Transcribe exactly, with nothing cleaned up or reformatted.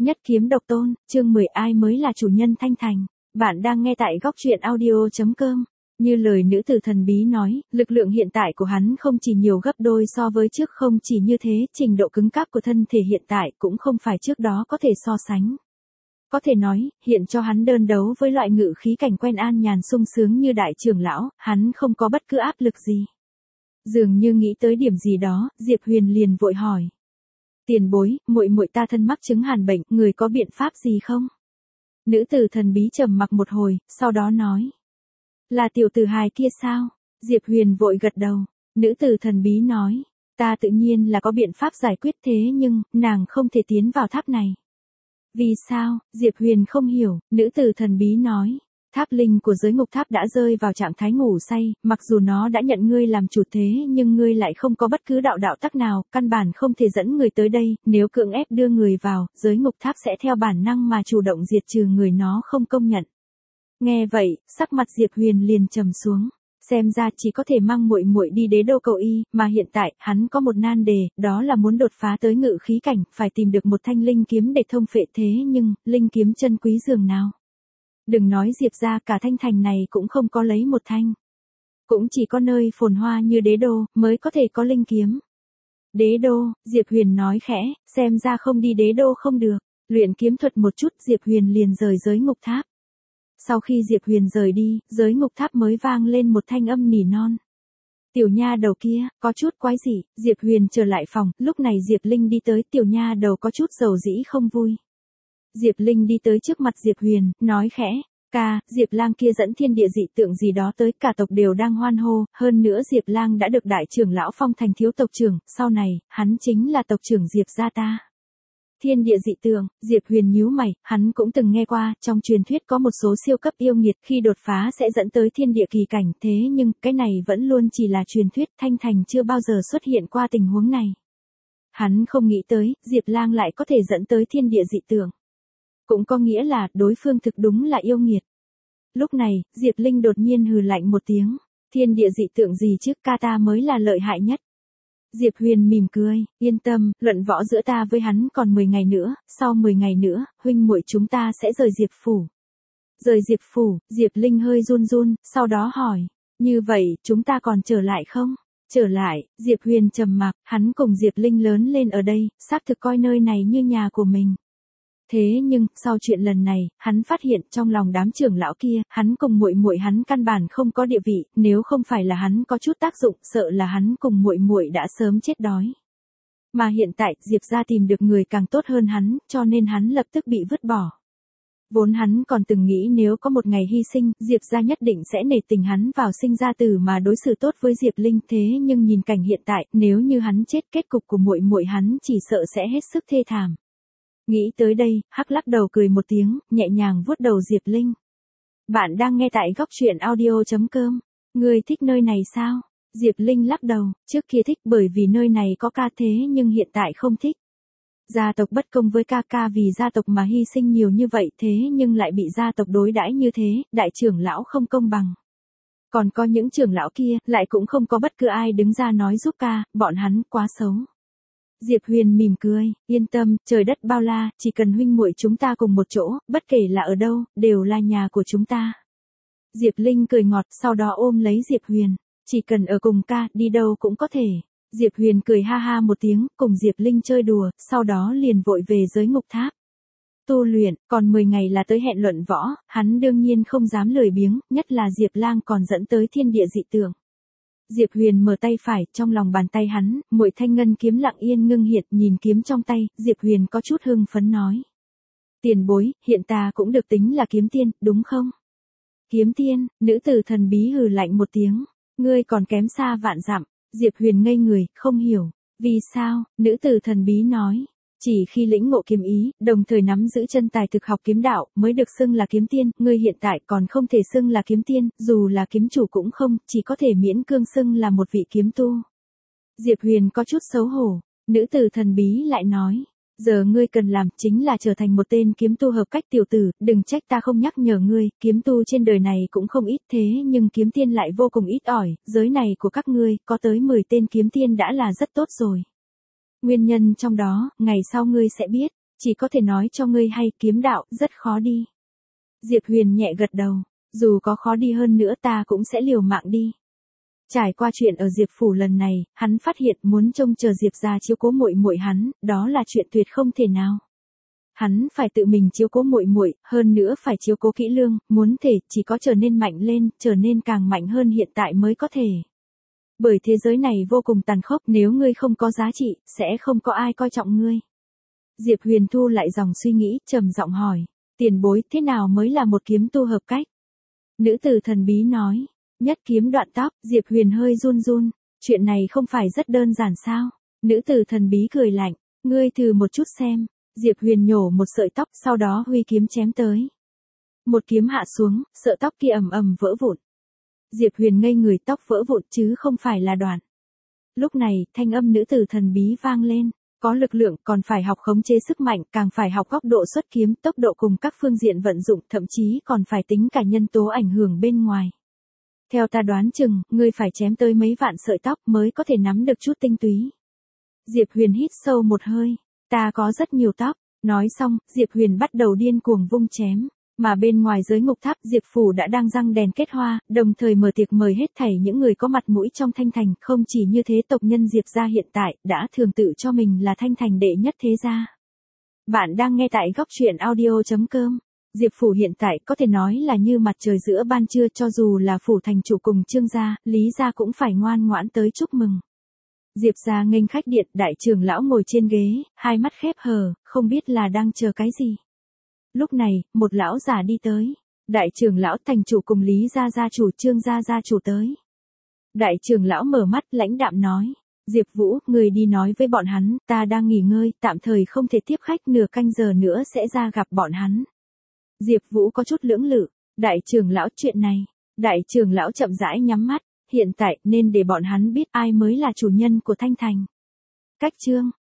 Nhất kiếm độc tôn, chương mười ai mới là chủ nhân Thanh Thành. Bạn đang nghe tại góc truyện audio chấm com. Như lời nữ tử thần bí nói, lực lượng hiện tại của hắn không chỉ nhiều gấp đôi so với trước, không chỉ như thế, trình độ cứng cáp của thân thể hiện tại cũng không phải trước đó có thể so sánh. Có thể nói, hiện cho hắn đơn đấu với loại ngự khí cảnh quen an nhàn sung sướng như đại trưởng lão, hắn không có bất cứ áp lực gì. Dường như nghĩ tới điểm gì đó, Diệp Huyền liền vội hỏi. Tiền bối, muội muội ta thân mắc chứng hàn bệnh, người có biện pháp gì không? Nữ tử thần bí trầm mặc một hồi, sau đó nói. Là tiểu tử hài kia sao? Diệp Huyền vội gật đầu. Nữ tử thần bí nói. Ta tự nhiên là có biện pháp giải quyết, thế nhưng, nàng không thể tiến vào tháp này. Vì sao? Diệp Huyền không hiểu. Nữ tử thần bí nói. Tháp linh của giới ngục tháp đã rơi vào trạng thái ngủ say, mặc dù nó đã nhận ngươi làm chủ thế nhưng ngươi lại không có bất cứ đạo đạo tắc nào, căn bản không thể dẫn người tới đây, nếu cưỡng ép đưa người vào, giới ngục tháp sẽ theo bản năng mà chủ động diệt trừ người nó không công nhận. Nghe vậy, sắc mặt Diệp Huyền liền trầm xuống, xem ra chỉ có thể mang muội muội đi đế đô cầu y, mà hiện tại, hắn có một nan đề, đó là muốn đột phá tới ngự khí cảnh, phải tìm được một thanh linh kiếm để thông phệ, thế nhưng, linh kiếm chân quý dường nào. Đừng nói Diệp ra, cả Thanh Thành này cũng không có lấy một thanh. Cũng chỉ có nơi phồn hoa như đế đô, mới có thể có linh kiếm. Đế đô, Diệp Huyền nói khẽ, xem ra không đi đế đô không được. Luyện kiếm thuật một chút, Diệp Huyền liền rời giới ngục tháp. Sau khi Diệp Huyền rời đi, giới ngục tháp mới vang lên một thanh âm nỉ non. Tiểu nha đầu kia, có chút quái dị. Diệp Huyền trở lại phòng, lúc này Diệp Linh đi tới, tiểu nha đầu có chút dầu dĩ không vui. Diệp Linh đi tới trước mặt Diệp Huyền, nói khẽ, ca, Diệp Lang kia dẫn thiên địa dị tượng gì đó tới, cả tộc đều đang hoan hô, hơn nữa Diệp Lang đã được đại trưởng lão phong thành thiếu tộc trưởng, sau này, hắn chính là tộc trưởng Diệp gia ta. Thiên địa dị tượng, Diệp Huyền nhíu mày, hắn cũng từng nghe qua, trong truyền thuyết có một số siêu cấp yêu nghiệt khi đột phá sẽ dẫn tới thiên địa kỳ cảnh, thế nhưng, cái này vẫn luôn chỉ là truyền thuyết, Thanh Thành chưa bao giờ xuất hiện qua tình huống này. Hắn không nghĩ tới, Diệp Lang lại có thể dẫn tới thiên địa dị tượng. Cũng có nghĩa là, đối phương thực đúng là yêu nghiệt. Lúc này, Diệp Linh đột nhiên hừ lạnh một tiếng. Thiên địa dị tượng gì chứ, ca ta mới là lợi hại nhất. Diệp Huyền mỉm cười, yên tâm, luận võ giữa ta với hắn còn mười ngày nữa, sau mười ngày nữa, huynh muội chúng ta sẽ rời Diệp phủ. Rời Diệp phủ, Diệp Linh hơi run run, sau đó hỏi, như vậy, chúng ta còn trở lại không? Trở lại, Diệp Huyền trầm mặc, hắn cùng Diệp Linh lớn lên ở đây, xác thực coi nơi này như nhà của mình. Thế nhưng, sau chuyện lần này, hắn phát hiện trong lòng đám trưởng lão kia, hắn cùng muội muội hắn căn bản không có địa vị, nếu không phải là hắn có chút tác dụng, sợ là hắn cùng muội muội đã sớm chết đói. Mà hiện tại, Diệp gia tìm được người càng tốt hơn hắn, cho nên hắn lập tức bị vứt bỏ. Vốn hắn còn từng nghĩ nếu có một ngày hy sinh, Diệp gia nhất định sẽ nể tình hắn vào sinh ra tử mà đối xử tốt với Diệp Linh, thế nhưng nhìn cảnh hiện tại, nếu như hắn chết, kết cục của muội muội hắn chỉ sợ sẽ hết sức thê thảm. Nghĩ tới đây, hắc lắc đầu cười một tiếng, nhẹ nhàng vuốt đầu Diệp Linh. Bạn đang nghe tại góc truyện audio chấm com. Ngươi thích nơi này sao? Diệp Linh lắc đầu, trước kia thích bởi vì nơi này có ca, thế nhưng hiện tại không thích. Gia tộc bất công với ca ca, vì gia tộc mà hy sinh nhiều như vậy, thế nhưng lại bị gia tộc đối đãi như thế, đại trưởng lão không công bằng. Còn có những trưởng lão kia, lại cũng không có bất cứ ai đứng ra nói giúp ca, bọn hắn quá xấu. Diệp Huyền mỉm cười, yên tâm, trời đất bao la, chỉ cần huynh muội chúng ta cùng một chỗ, bất kể là ở đâu, đều là nhà của chúng ta. Diệp Linh cười ngọt, sau đó ôm lấy Diệp Huyền, chỉ cần ở cùng ca, đi đâu cũng có thể. Diệp Huyền cười ha ha một tiếng, cùng Diệp Linh chơi đùa, sau đó liền vội về giới ngục tháp. Tu luyện, còn mười ngày là tới hẹn luận võ, hắn đương nhiên không dám lười biếng, nhất là Diệp Lang còn dẫn tới thiên địa dị tượng. Diệp Huyền mở tay phải, trong lòng bàn tay hắn, muội thanh ngân kiếm lặng yên ngưng hiện, nhìn kiếm trong tay, Diệp Huyền có chút hưng phấn nói. Tiền bối, hiện ta cũng được tính là kiếm tiên, đúng không? Kiếm tiên, nữ tử thần bí hừ lạnh một tiếng, ngươi còn kém xa vạn dặm. Diệp Huyền ngây người, không hiểu, vì sao, nữ tử thần bí nói. Chỉ khi lĩnh ngộ kiếm ý, đồng thời nắm giữ chân tài thực học kiếm đạo, mới được xưng là kiếm tiên, ngươi hiện tại còn không thể xưng là kiếm tiên, dù là kiếm chủ cũng không, chỉ có thể miễn cương xưng là một vị kiếm tu. Diệp Huyền có chút xấu hổ, nữ tử thần bí lại nói, giờ ngươi cần làm chính là trở thành một tên kiếm tu hợp cách, tiểu tử, đừng trách ta không nhắc nhở ngươi, kiếm tu trên đời này cũng không ít, thế nhưng kiếm tiên lại vô cùng ít ỏi, giới này của các ngươi, có tới mười tên kiếm tiên đã là rất tốt rồi. Nguyên nhân trong đó, ngày sau ngươi sẽ biết. Chỉ có thể nói cho ngươi hay kiếm đạo rất khó đi. Diệp Huyền nhẹ gật đầu, dù có khó đi hơn nữa ta cũng sẽ liều mạng đi. Trải qua chuyện ở Diệp phủ lần này, hắn phát hiện muốn trông chờ Diệp gia chiếu cố muội muội hắn, đó là chuyện tuyệt không thể nào. Hắn phải tự mình chiếu cố muội muội, hơn nữa phải chiếu cố kỹ lưỡng, muốn thể chỉ có trở nên mạnh lên, trở nên càng mạnh hơn hiện tại mới có thể. Bởi thế giới này vô cùng tàn khốc, nếu ngươi không có giá trị, sẽ không có ai coi trọng ngươi. Diệp Huyền thu lại dòng suy nghĩ, trầm giọng hỏi, tiền bối, thế nào mới là một kiếm tu hợp cách? Nữ tử thần bí nói, nhất kiếm đoạn tóc. Diệp Huyền hơi run run, chuyện này không phải rất đơn giản sao? Nữ tử thần bí cười lạnh, ngươi thử một chút xem. Diệp Huyền nhổ một sợi tóc, sau đó huy kiếm chém tới. Một kiếm hạ xuống, sợi tóc kia ầm ầm vỡ vụn. Diệp Huyền ngây người, tóc vỡ vụn chứ không phải là đoạn. Lúc này, thanh âm nữ tử thần bí vang lên, có lực lượng còn phải học khống chế sức mạnh, càng phải học góc độ xuất kiếm, tốc độ cùng các phương diện vận dụng, thậm chí còn phải tính cả nhân tố ảnh hưởng bên ngoài. Theo ta đoán chừng, ngươi phải chém tới mấy vạn sợi tóc mới có thể nắm được chút tinh túy. Diệp Huyền hít sâu một hơi, ta có rất nhiều tóc. Nói xong, Diệp Huyền bắt đầu điên cuồng vung chém. Mà bên ngoài giới ngục tháp, Diệp phủ đã đang răng đèn kết hoa, đồng thời mở tiệc mời hết thảy những người có mặt mũi trong Thanh Thành. Không chỉ như thế, tộc nhân Diệp gia hiện tại đã thường tự cho mình là Thanh Thành đệ nhất thế gia. Bạn đang nghe tại góc truyện audio chấm com. Diệp phủ hiện tại có thể nói là như mặt trời giữa ban trưa, cho dù là phủ thành chủ cùng Trương gia, Lý gia cũng phải ngoan ngoãn tới chúc mừng. Diệp gia nghênh khách điện, đại trưởng lão ngồi trên ghế, hai mắt khép hờ, không biết là đang chờ cái gì. Lúc này, một lão già đi tới. Đại trưởng lão thành chủ cùng Lý gia gia chủ Trương gia gia chủ tới. Đại trưởng lão mở mắt lãnh đạm nói, Diệp Vũ, người đi nói với bọn hắn, ta đang nghỉ ngơi, tạm thời không thể tiếp khách, nửa canh giờ nữa sẽ ra gặp bọn hắn. Diệp Vũ có chút lưỡng lự, đại trưởng lão, chuyện này. Đại trưởng lão chậm rãi nhắm mắt, hiện tại nên để bọn hắn biết ai mới là chủ nhân của Thanh Thành. Cách chương